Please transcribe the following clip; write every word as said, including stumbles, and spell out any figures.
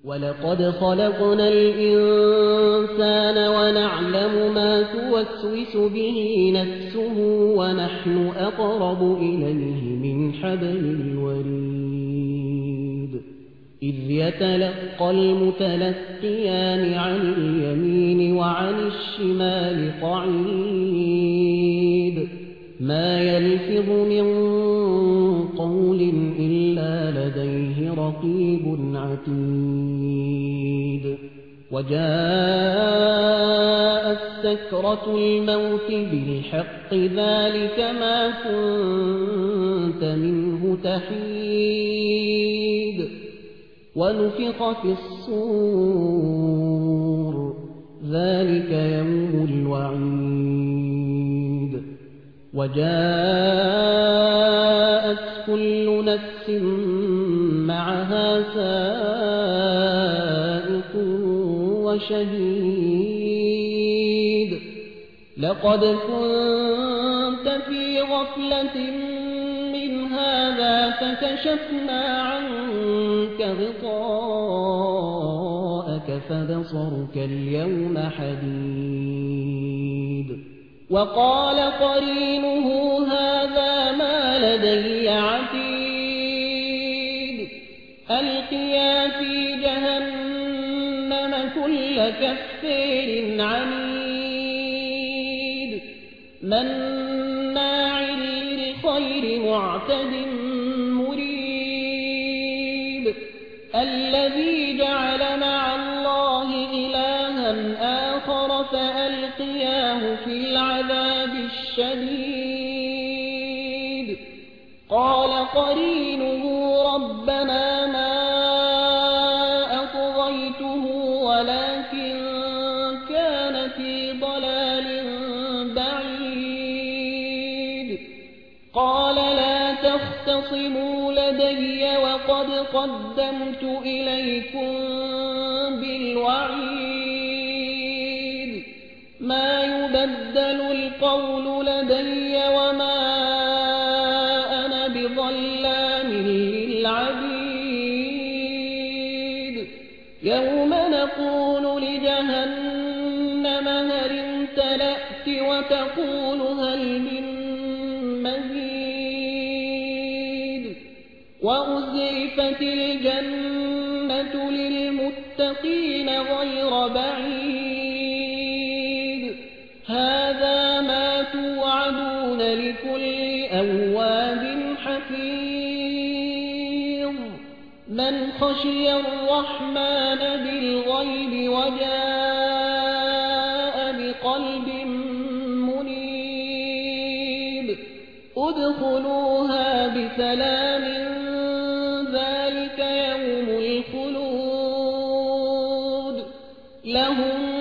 ولقد خلقنا الإنسان ونعلم ما توسوس به نفسه ونحن أقرب إليه من حبل الوريد إذ يتلقى المتلقيان عن اليمين وعن الشمال قعيد ما يلفظ من قول إلا لديه رقيب عتيد وجاءت سكرة الموت بالحق ذلك ما كنت منه تحيد ونفخ في الصور ذلك يوم الوعيد وجاءت كل نفس معها سائق وشهيد لقد كنت في غفلة من هذا فكشفنا عنك غطاءك فبصرك اليوم حديد وقال قرينه هذا ما لدي عتيد ألقيا في جهنم كل كفار عنيد مناع للخير معتد مريب الذي جعل مع الله إلها آخر فألقياه في العذاب الشديد قال قرينه ربنا ما أطغيته ولكن كان في ضلال بعيد قال لا تختصموا لدي وقد قدمت إليكم بالوعيد ما يبدل القول لدي وما أنا بظلام للعبيد يوم نقول لجهنم هل امتلأت وتقول هل من مزيد وأزلفت الجنة للمتقين غير بعيد هذا ما توعدون لكل أواب حفيظ من خشي الرحمن بالغيب وجاء بقلب منيب ادخلوها بسلام ذلك يوم الخلود لهم